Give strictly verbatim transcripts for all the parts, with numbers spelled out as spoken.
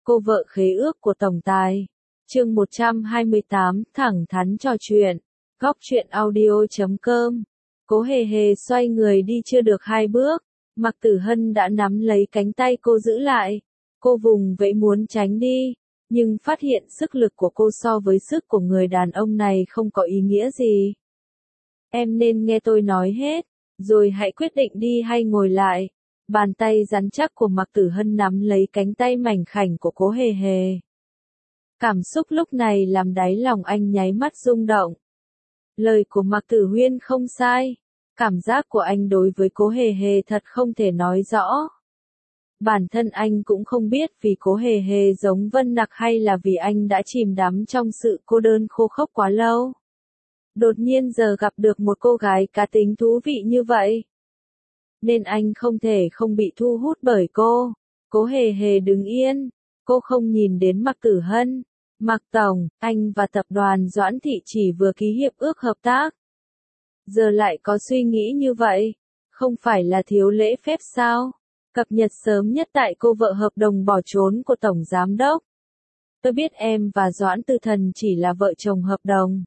Cô vợ khế ước của tổng tài. Chương một trăm hai mươi tám, thẳng thắn trò chuyện. Góc truyện audio chấm com. Cố hề hề xoay người đi chưa được hai bước, Mạc Tử Hân đã nắm lấy cánh tay cô giữ lại. Cô vùng vẫy muốn tránh đi, nhưng phát hiện sức lực của cô so với sức của người đàn ông này không có ý nghĩa gì. Em nên nghe tôi nói hết, rồi hãy quyết định đi hay ngồi lại. Bàn tay rắn chắc của Mạc Tử Hân nắm lấy cánh tay mảnh khảnh của Cố Hề Hề. Cảm xúc lúc này làm đáy lòng anh nháy mắt rung động. Lời của Mạc Tử Huyên không sai. Cảm giác của anh đối với Cố Hề Hề thật không thể nói rõ. Bản thân anh cũng không biết vì Cố Hề Hề giống Vân Nặc hay là vì anh đã chìm đắm trong sự cô đơn khô khốc quá lâu. Đột nhiên giờ gặp được một cô gái cá tính thú vị như vậy, nên anh không thể không bị thu hút bởi cô. Cố Hề Hề đứng yên, cô không nhìn đến Mạc Tử Hân. Mạc Tổng, anh và tập đoàn Doãn Thị chỉ vừa ký hiệp ước hợp tác. Giờ lại có suy nghĩ như vậy, không phải là thiếu lễ phép sao? Cập nhật sớm nhất tại cô vợ hợp đồng bỏ trốn của Tổng Giám Đốc. Tôi biết em và Doãn Tư Thần chỉ là vợ chồng hợp đồng.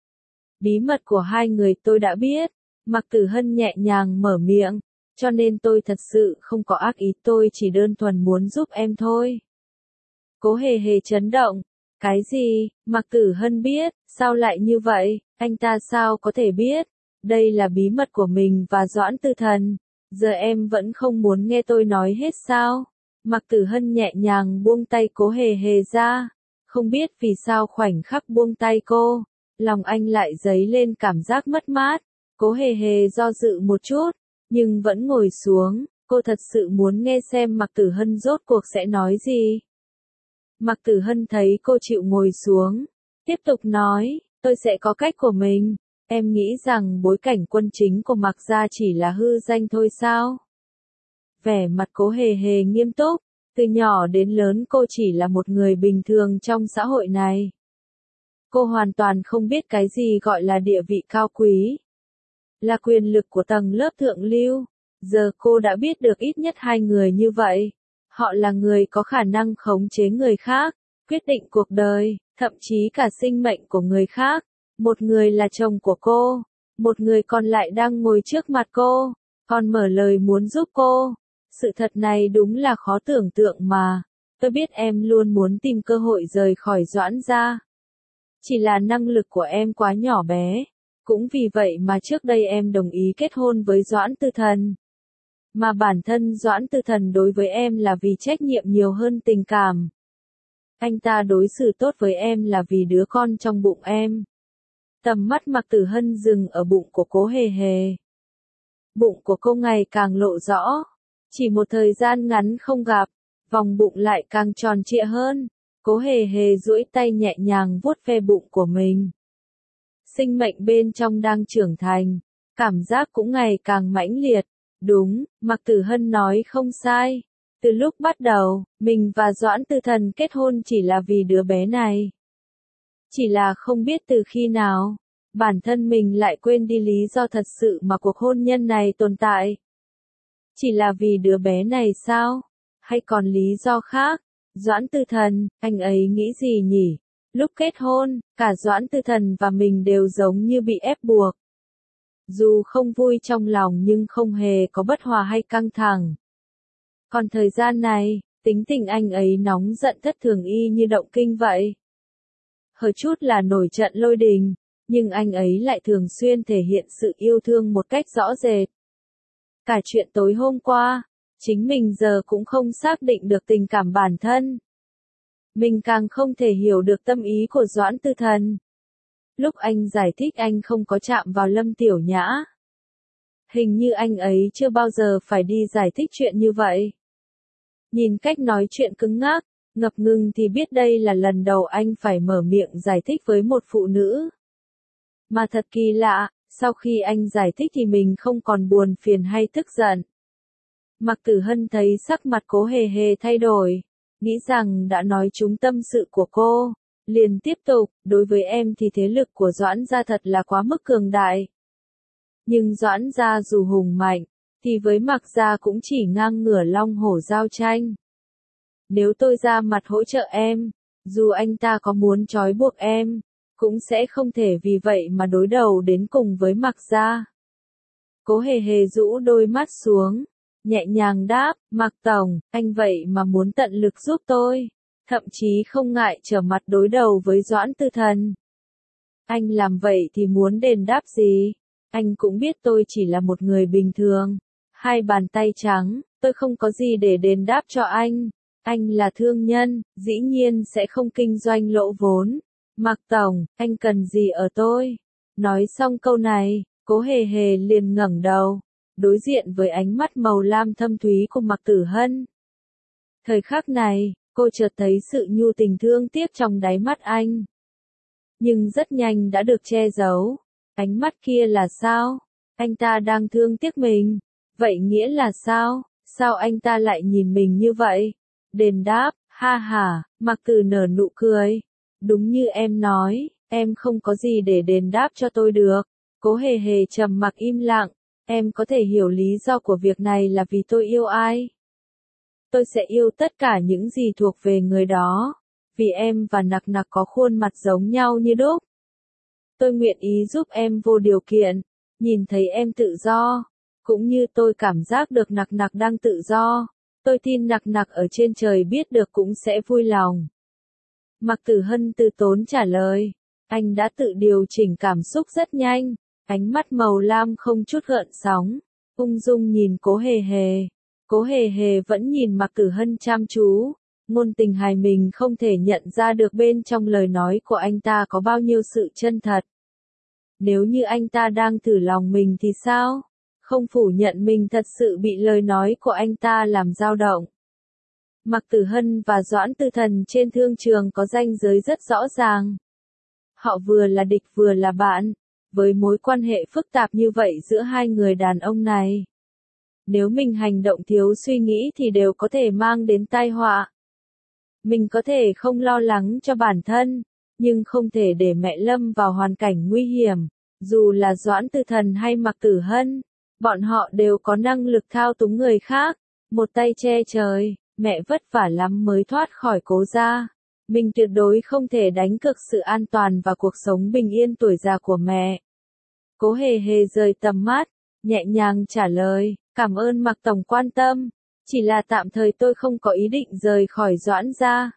Bí mật của hai người tôi đã biết. Mạc Tử Hân nhẹ nhàng mở miệng. Cho nên tôi thật sự không có ác ý, tôi chỉ đơn thuần muốn giúp em thôi. Cố Hề Hề chấn động. Cái gì? Mạc Tử Hân biết, sao lại như vậy? Anh ta sao có thể biết? Đây là bí mật của mình và Doãn Tư Thần. Giờ em vẫn không muốn nghe tôi nói hết sao? Mạc Tử Hân nhẹ nhàng buông tay Cố Hề Hề ra. Không biết vì sao khoảnh khắc buông tay cô, lòng anh lại dấy lên cảm giác mất mát. Cố Hề Hề do dự một chút, nhưng vẫn ngồi xuống. Cô thật sự muốn nghe xem Mạc Tử Hân rốt cuộc sẽ nói gì. Mạc Tử Hân thấy cô chịu ngồi xuống, tiếp tục nói, tôi sẽ có cách của mình. Em nghĩ rằng bối cảnh quân chính của Mạc gia chỉ là hư danh thôi sao? Vẻ mặt Cố Hề Hề nghiêm túc, từ nhỏ đến lớn cô chỉ là một người bình thường trong xã hội này. Cô hoàn toàn không biết cái gì gọi là địa vị cao quý, là quyền lực của tầng lớp thượng lưu. Giờ cô đã biết được ít nhất hai người như vậy. Họ là người có khả năng khống chế người khác, quyết định cuộc đời, thậm chí cả sinh mệnh của người khác. Một người là chồng của cô, một người còn lại đang ngồi trước mặt cô, còn mở lời muốn giúp cô. Sự thật này đúng là khó tưởng tượng mà. Tôi biết em luôn muốn tìm cơ hội rời khỏi Doãn gia. Chỉ là năng lực của em quá nhỏ bé. Cũng vì vậy mà trước đây em đồng ý kết hôn với Doãn Tư Thần. Mà bản thân Doãn Tư Thần đối với em là vì trách nhiệm nhiều hơn tình cảm. Anh ta đối xử tốt với em là vì đứa con trong bụng em. Tầm mắt Mạc Tử Hân dừng ở bụng của Cố Hề Hề. Bụng của cô ngày càng lộ rõ. Chỉ một thời gian ngắn không gặp, vòng bụng lại càng tròn trịa hơn. Cố Hề Hề duỗi tay nhẹ nhàng vuốt ve bụng của mình. Sinh mệnh bên trong đang trưởng thành, cảm giác cũng ngày càng mãnh liệt. Đúng, Mạc Tử Hân nói không sai. Từ lúc bắt đầu, mình và Doãn Tư Thần kết hôn chỉ là vì đứa bé này. Chỉ là không biết từ khi nào, bản thân mình lại quên đi lý do thật sự mà cuộc hôn nhân này tồn tại. Chỉ là vì đứa bé này sao? Hay còn lý do khác? Doãn Tư Thần, anh ấy nghĩ gì nhỉ? Lúc kết hôn, cả Doãn Tư Thần và mình đều giống như bị ép buộc. Dù không vui trong lòng nhưng không hề có bất hòa hay căng thẳng. Còn thời gian này, tính tình anh ấy nóng giận thất thường y như động kinh vậy. Hơi chút là nổi trận lôi đình, nhưng anh ấy lại thường xuyên thể hiện sự yêu thương một cách rõ rệt. Cả chuyện tối hôm qua, chính mình giờ cũng không xác định được tình cảm bản thân. Mình càng không thể hiểu được tâm ý của Doãn Tư Thần. Lúc anh giải thích anh không có chạm vào Lâm Tiểu Nhã. Hình như anh ấy chưa bao giờ phải đi giải thích chuyện như vậy. Nhìn cách nói chuyện cứng ngắc, ngập ngừng thì biết đây là lần đầu anh phải mở miệng giải thích với một phụ nữ. Mà thật kỳ lạ, sau khi anh giải thích thì mình không còn buồn phiền hay tức giận. Mạc Tử Hân thấy sắc mặt Cố Hề Hề thay đổi, nghĩ rằng đã nói trúng tâm sự của cô. Liền tiếp tục, đối với em thì thế lực của Doãn gia thật là quá mức cường đại. Nhưng Doãn gia dù hùng mạnh, thì với Mạc gia cũng chỉ ngang ngửa long hổ giao tranh. Nếu tôi ra mặt hỗ trợ em, dù anh ta có muốn trói buộc em, cũng sẽ không thể vì vậy mà đối đầu đến cùng với Mạc Gia. Cố Hề Hề rũ đôi mắt xuống, nhẹ nhàng đáp, Mạc Tổng, anh vậy mà muốn tận lực giúp tôi, thậm chí không ngại trở mặt đối đầu với Doãn Tư Thần. Anh làm vậy thì muốn đền đáp gì? Anh cũng biết tôi chỉ là một người bình thường, hai bàn tay trắng, tôi không có gì để đền đáp cho anh. Anh là thương nhân, dĩ nhiên sẽ không kinh doanh lỗ vốn. Mạc Tổng, anh cần gì ở tôi? Nói xong câu này, Cố Hề Hề liền ngẩng đầu, đối diện với ánh mắt màu lam thâm thúy của Mạc Tử Hân. Thời khắc này, cô chợt thấy sự nhu tình thương tiếc trong đáy mắt anh. Nhưng rất nhanh đã được che giấu. Ánh mắt kia là sao? Anh ta đang thương tiếc mình. Vậy nghĩa là sao? Sao anh ta lại nhìn mình như vậy? Đền đáp, ha ha, Mạc Tử nở nụ cười. Đúng như em nói, em không có gì để đền đáp cho tôi được. Cố Hề Hề trầm mặc im lặng. Em có thể hiểu lý do của việc này là vì tôi yêu ai? Tôi sẽ yêu tất cả những gì thuộc về người đó. Vì em và Nặc Nặc có khuôn mặt giống nhau như đúc. Tôi nguyện ý giúp em vô điều kiện, nhìn thấy em tự do, cũng như tôi cảm giác được Nặc Nặc đang tự do. Tôi tin Nặc Nặc ở trên trời biết được cũng sẽ vui lòng. Mạc Tử Hân từ tốn trả lời. Anh đã tự điều chỉnh cảm xúc rất nhanh, ánh mắt màu lam không chút gợn sóng, ung dung nhìn Cố Hề Hề. Cố Hề Hề vẫn nhìn Mạc Tử Hân chăm chú, ngôn tình hài mình không thể nhận ra được bên trong lời nói của anh ta có bao nhiêu sự chân thật. Nếu như anh ta đang thử lòng mình thì sao? Không phủ nhận mình thật sự bị lời nói của anh ta làm dao động. Mạc Tử Hân và Doãn Tư Thần trên thương trường có ranh giới rất rõ ràng. Họ vừa là địch vừa là bạn, với mối quan hệ phức tạp như vậy giữa hai người đàn ông này. Nếu mình hành động thiếu suy nghĩ thì đều có thể mang đến tai họa. Mình có thể không lo lắng cho bản thân, nhưng không thể để mẹ lâm vào hoàn cảnh nguy hiểm. Dù là Doãn Tư Thần hay Mạc Tử Hân, bọn họ đều có năng lực thao túng người khác, một tay che trời. Mẹ vất vả lắm mới thoát khỏi Cố gia. Mình tuyệt đối không thể đánh cược sự an toàn và cuộc sống bình yên tuổi già của mẹ. Cố Hề Hề rời tầm mắt, nhẹ nhàng trả lời, cảm ơn Mạc Tổng quan tâm, chỉ là tạm thời tôi không có ý định rời khỏi Doãn gia.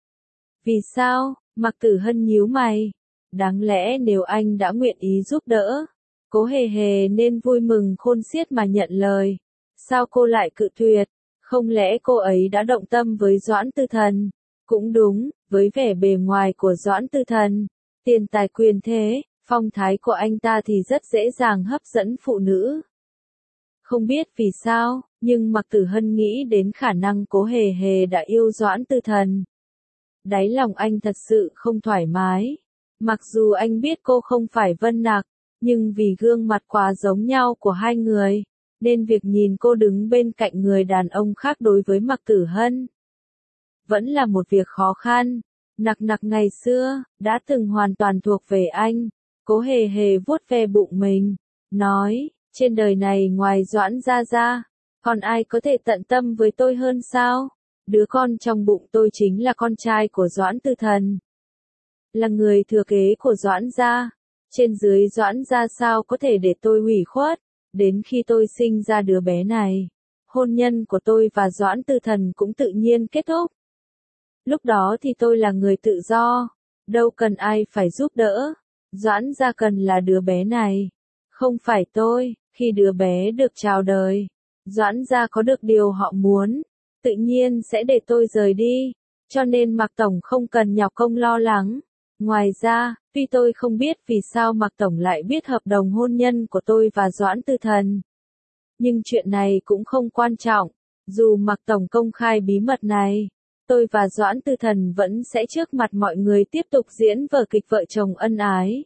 Vì sao? Mạc Tử Hân nhíu mày. Đáng lẽ nếu anh đã nguyện ý giúp đỡ, Cố Hề Hề nên vui mừng khôn xiết mà nhận lời. Sao cô lại cự tuyệt? Không lẽ cô ấy đã động tâm với Doãn Tư Thần? Cũng đúng, với vẻ bề ngoài của Doãn Tư Thần, tiền tài quyền thế, phong thái của anh ta thì rất dễ dàng hấp dẫn phụ nữ. Không biết vì sao, nhưng Mạc Tử Hân nghĩ đến khả năng Cố Hề Hề đã yêu Doãn Tư Thần. Đáy lòng anh thật sự không thoải mái. Mặc dù anh biết cô không phải Vân Nặc, nhưng vì gương mặt quá giống nhau của hai người, nên việc nhìn cô đứng bên cạnh người đàn ông khác đối với Mạc Tử Hân vẫn là một việc khó khăn. Nặc Nặc ngày xưa, đã từng hoàn toàn thuộc về anh. Cố Hề Hề vuốt ve bụng mình, nói, trên đời này ngoài Doãn gia gia, còn ai có thể tận tâm với tôi hơn sao? Đứa con trong bụng tôi chính là con trai của Doãn Tư Thần, là người thừa kế của Doãn gia. Trên dưới Doãn gia sao có thể để tôi hủy khuất? Đến khi tôi sinh ra đứa bé này, hôn nhân của tôi và Doãn Tư Thần cũng tự nhiên kết thúc. Lúc đó thì tôi là người tự do, đâu cần ai phải giúp đỡ. Doãn gia cần là đứa bé này, không phải tôi. Khi đứa bé được chào đời, Doãn gia có được điều họ muốn, tự nhiên sẽ để tôi rời đi. Cho nên Mạc Tổng không cần nhọc công lo lắng. Ngoài ra, tuy tôi không biết vì sao Mạc Tổng lại biết hợp đồng hôn nhân của tôi và Doãn Tư Thần, nhưng chuyện này cũng không quan trọng. Dù Mạc Tổng công khai bí mật này, tôi và Doãn Tư Thần vẫn sẽ trước mặt mọi người tiếp tục diễn vở kịch vợ chồng ân ái.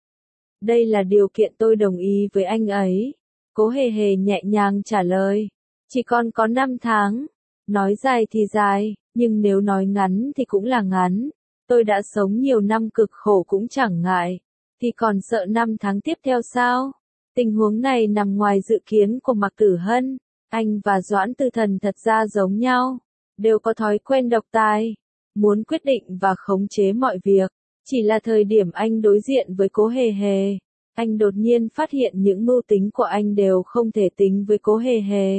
Đây là điều kiện tôi đồng ý với anh ấy. Cố Hề Hề nhẹ nhàng trả lời. Chỉ còn có năm tháng. Nói dài thì dài, nhưng nếu nói ngắn thì cũng là ngắn. Tôi đã sống nhiều năm cực khổ cũng chẳng ngại. Thì còn sợ năm tháng tiếp theo sao? Tình huống này nằm ngoài dự kiến của Mạc Tử Hân. Anh và Doãn Tư Thần thật ra giống nhau. đều có thói quen độc tài, muốn quyết định và khống chế mọi việc. Chỉ là thời điểm anh đối diện với Cố Hề Hề, anh đột nhiên phát hiện những mưu tính của anh đều không thể tính với Cố Hề Hề.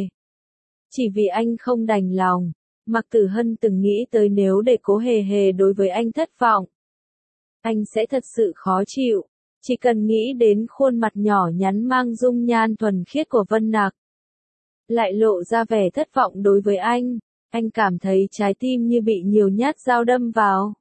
Chỉ vì anh không đành lòng, Mạc Tử Hân từng nghĩ tới nếu để Cố Hề Hề đối với anh thất vọng, anh sẽ thật sự khó chịu. Chỉ cần nghĩ đến khuôn mặt nhỏ nhắn mang dung nhan thuần khiết của Vân Nặc, lại lộ ra vẻ thất vọng đối với anh, anh cảm thấy trái tim như bị nhiều nhát dao đâm vào.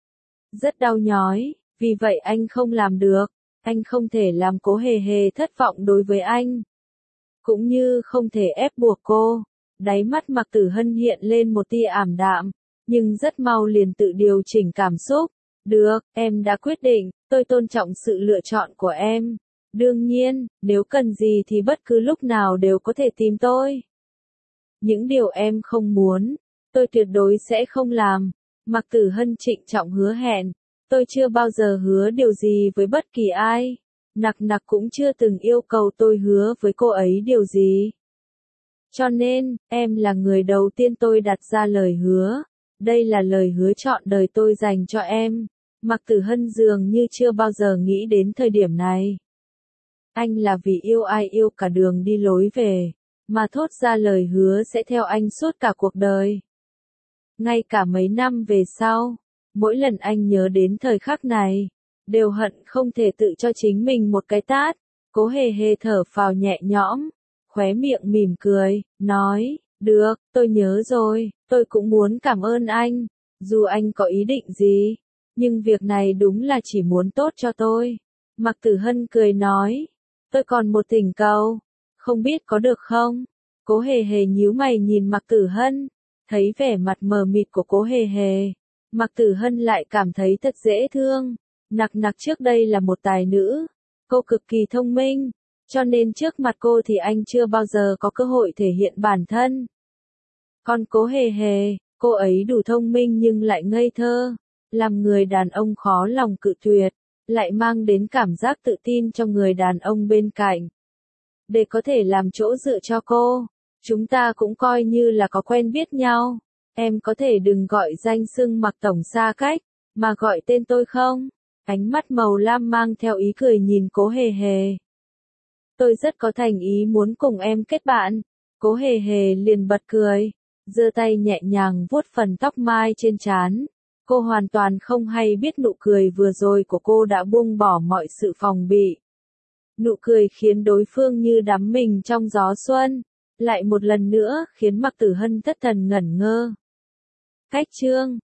Rất đau nhói, vì vậy anh không làm được, anh không thể làm Cố Hề Hề thất vọng đối với anh. Cũng như không thể ép buộc cô. Đáy mắt Mạc Tử Hân hiện lên một tia ảm đạm, nhưng rất mau liền tự điều chỉnh cảm xúc. Được, em đã quyết định, tôi tôn trọng sự lựa chọn của em. Đương nhiên, nếu cần gì thì bất cứ lúc nào đều có thể tìm tôi. Những điều em không muốn, tôi tuyệt đối sẽ không làm. Mạc Tử Hân trịnh trọng hứa hẹn, tôi chưa bao giờ hứa điều gì với bất kỳ ai. Nặc Nặc cũng chưa từng yêu cầu tôi hứa với cô ấy điều gì. Cho nên, em là người đầu tiên tôi đặt ra lời hứa. Đây là lời hứa trọn đời tôi dành cho em. Mạc Tử Hân dường như chưa bao giờ nghĩ đến thời điểm này. Anh là vì yêu ai yêu cả đường đi lối về, mà thốt ra lời hứa sẽ theo anh suốt cả cuộc đời. Ngay cả mấy năm về sau, mỗi lần anh nhớ đến thời khắc này, đều hận không thể tự cho chính mình một cái tát. Cố Hề Hề thở phào nhẹ nhõm, khóe miệng mỉm cười, nói, được, tôi nhớ rồi, tôi cũng muốn cảm ơn anh, dù anh có ý định gì, nhưng việc này đúng là chỉ muốn tốt cho tôi. Mạc Tử Hân cười nói, tôi còn một thỉnh cầu, không biết có được không? Cố Hề Hề nhíu mày nhìn Mạc Tử Hân, thấy vẻ mặt mờ mịt của Cố Hề Hề, Mạc Tử Hân lại cảm thấy thật dễ thương. Nặc Nặc trước đây là một tài nữ, cô cực kỳ thông minh, cho nên trước mặt cô thì anh chưa bao giờ có cơ hội thể hiện bản thân. Còn Cố Hề Hề, cô ấy đủ thông minh nhưng lại ngây thơ, làm người đàn ông khó lòng cự tuyệt, lại mang đến cảm giác tự tin cho người đàn ông bên cạnh. Để có thể làm chỗ dựa cho cô, chúng ta cũng coi như là có quen biết nhau. Em có thể đừng gọi danh xưng Mạc tổng xa cách, mà gọi tên tôi không? Ánh mắt màu lam mang theo ý cười nhìn Cố Hề Hề. Tôi rất có thành ý muốn cùng em kết bạn. Cố Hề Hề liền bật cười, giơ tay nhẹ nhàng vuốt phần tóc mai trên trán. Cô hoàn toàn không hay biết nụ cười vừa rồi của cô đã buông bỏ mọi sự phòng bị. Nụ cười khiến đối phương như đắm mình trong gió xuân, lại một lần nữa khiến Mạc Tử Hân thất thần ngẩn ngơ. Cách chương